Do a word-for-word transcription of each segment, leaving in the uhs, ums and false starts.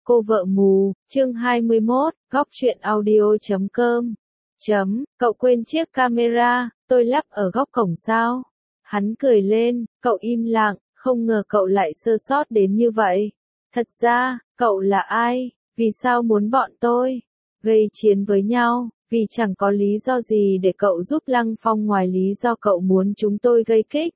Cô vợ mù, chương hai mươi mốt, góc truyện audio chấm com. Chấm, cậu quên chiếc camera, tôi lắp ở góc cổng sao? Hắn cười lên, cậu im lặng, không ngờ cậu lại sơ sót đến như vậy. Thật ra, cậu là ai? Vì sao muốn bọn tôi gây chiến với nhau? Vì chẳng có lý do gì để cậu giúp Lăng Phong ngoài lý do cậu muốn chúng tôi gây kích.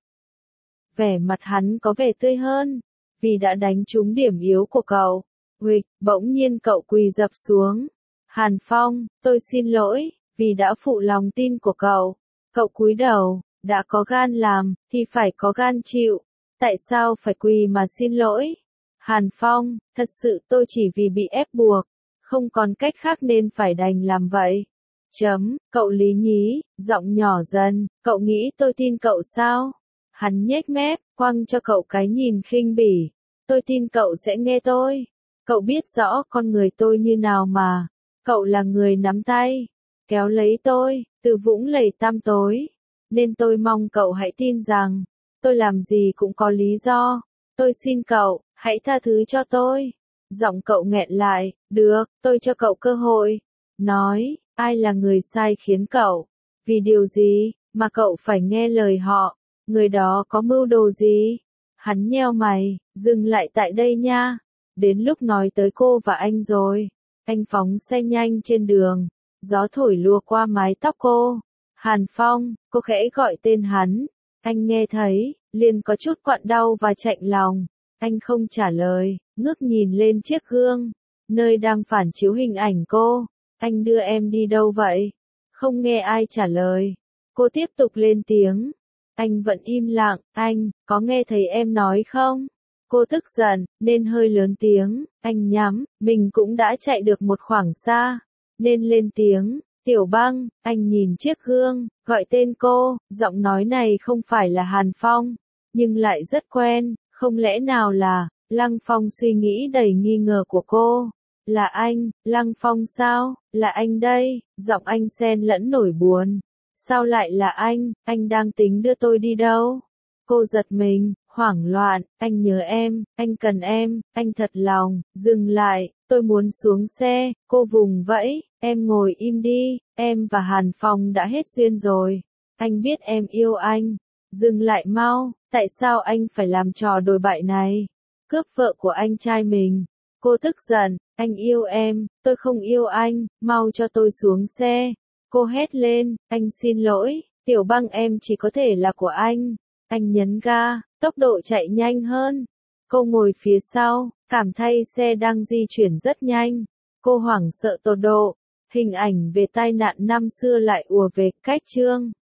Vẻ mặt hắn có vẻ tươi hơn, vì đã đánh trúng điểm yếu của cậu. Huỵch, bỗng nhiên cậu quỳ dập xuống. Hàn Phong, tôi xin lỗi, vì đã phụ lòng tin của cậu. Cậu cúi đầu, đã có gan làm, thì phải có gan chịu. Tại sao phải quỳ mà xin lỗi? Hàn Phong, thật sự tôi chỉ vì bị ép buộc, không còn cách khác nên phải đành làm vậy. Chấm, cậu lý nhí, giọng nhỏ dần, cậu nghĩ tôi tin cậu sao? Hắn nhếch mép, quăng cho cậu cái nhìn khinh bỉ. Tôi tin cậu sẽ nghe tôi. Cậu biết rõ con người tôi như nào mà. Cậu là người nắm tay, kéo lấy tôi, từ vũng lầy tăm tối. Nên tôi mong cậu hãy tin rằng, tôi làm gì cũng có lý do. Tôi xin cậu, hãy tha thứ cho tôi. Giọng cậu nghẹn lại, được, tôi cho cậu cơ hội. Nói, ai là người sai khiến cậu? Vì điều gì, mà cậu phải nghe lời họ? Người đó có mưu đồ gì? Hắn nheo mày, dừng lại tại đây nha. Đến lúc nói tới cô và anh rồi. Anh phóng xe nhanh trên đường. Gió thổi lùa qua mái tóc cô. Hàn Phong, cô khẽ gọi tên hắn. Anh nghe thấy, liền có chút quặn đau và chạnh lòng. Anh không trả lời, ngước nhìn lên chiếc gương, nơi đang phản chiếu hình ảnh cô. Anh đưa em đi đâu vậy? Không nghe ai trả lời. Cô tiếp tục lên tiếng. Anh vẫn im lặng, anh, có nghe thấy em nói không? Cô tức giận, nên hơi lớn tiếng, anh nhắm, mình cũng đã chạy được một khoảng xa, nên lên tiếng, Tiểu Băng, anh nhìn chiếc gương, gọi tên cô, giọng nói này không phải là Hàn Phong, nhưng lại rất quen, không lẽ nào là, Lăng Phong suy nghĩ đầy nghi ngờ của cô, là anh, Lăng Phong sao, là anh đây, giọng anh xen lẫn nỗi buồn, sao lại là anh, anh đang tính đưa tôi đi đâu? Cô giật mình, hoảng loạn, anh nhớ em, anh cần em, anh thật lòng, dừng lại, tôi muốn xuống xe, cô vùng vẫy, em ngồi im đi, em và Hàn Phong đã hết duyên rồi, anh biết em yêu anh, dừng lại mau, tại sao anh phải làm trò đồi bại này, cướp vợ của anh trai mình, cô tức giận, anh yêu em, tôi không yêu anh, mau cho tôi xuống xe, cô hét lên, anh xin lỗi, Tiểu Băng em chỉ có thể là của anh. Anh nhấn ga, tốc độ chạy nhanh hơn. Cô ngồi phía sau, cảm thấy xe đang di chuyển rất nhanh. Cô hoảng sợ tột độ. Hình ảnh về tai nạn năm xưa lại ùa về, cách chương.